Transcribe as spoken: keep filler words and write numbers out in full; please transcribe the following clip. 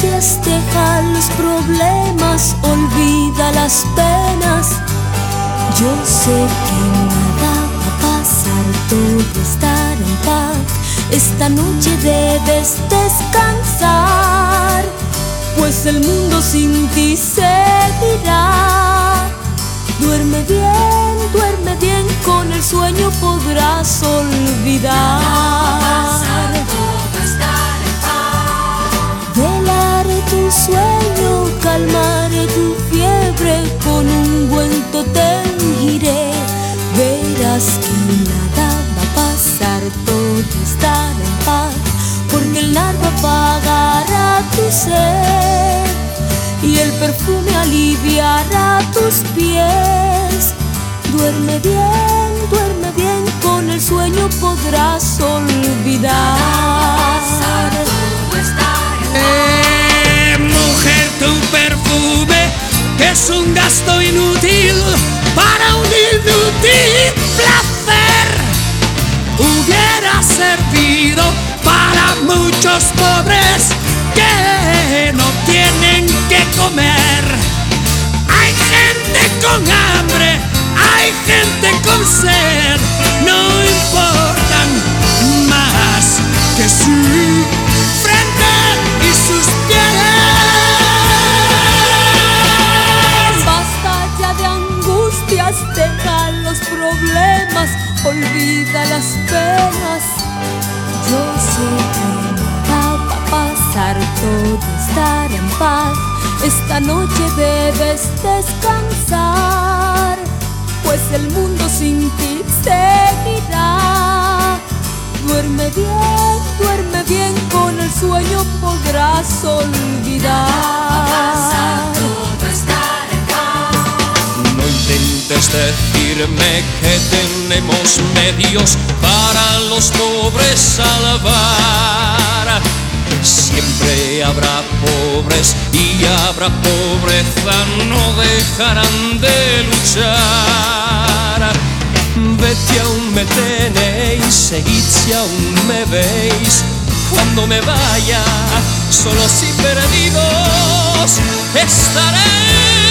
angustias, deja los problemas, olvida las penas. Yo sé que nada va a pasar, todo estará en paz. Esta noche debes descansar, pues el mundo sin ti seguirá. Duerme bien, duerme bien, con el sueño podrás olvidar. Velaré tu sueño, calmaré tu fiebre, con un ungüento te ungiré. Verás que nada va a pasar, todo estará en paz, porque el nardo apagará tu sed y el perfume aliviará tus pies. Duerme bien, duerme bien, con el sueño podrás olvidar. Eh, mujer, tu perfume es un gasto inútil para un inútil placer. Hubiera servido para muchos pobres que no tienen que comer. Hay gente con hambre, hay gente con sed, no importan más que su frente y sus pies. Basta ya de angustias, deja los problemas, olvida las penas. Yo sé que nada va a pasar, todo estará en paz. Esta noche debes descansar, pues el mundo sin ti seguirá. Duerme bien, duerme bien, con el sueño podrás olvidar. No intentes decirme que tenemos medios para los pobres salvar. Siempre habrá pobres y habrá pobreza, no dejarán de luchar. Vete aún me tenéis, seguid si aún me veis. Cuando me vaya, solos y perdidos estaré.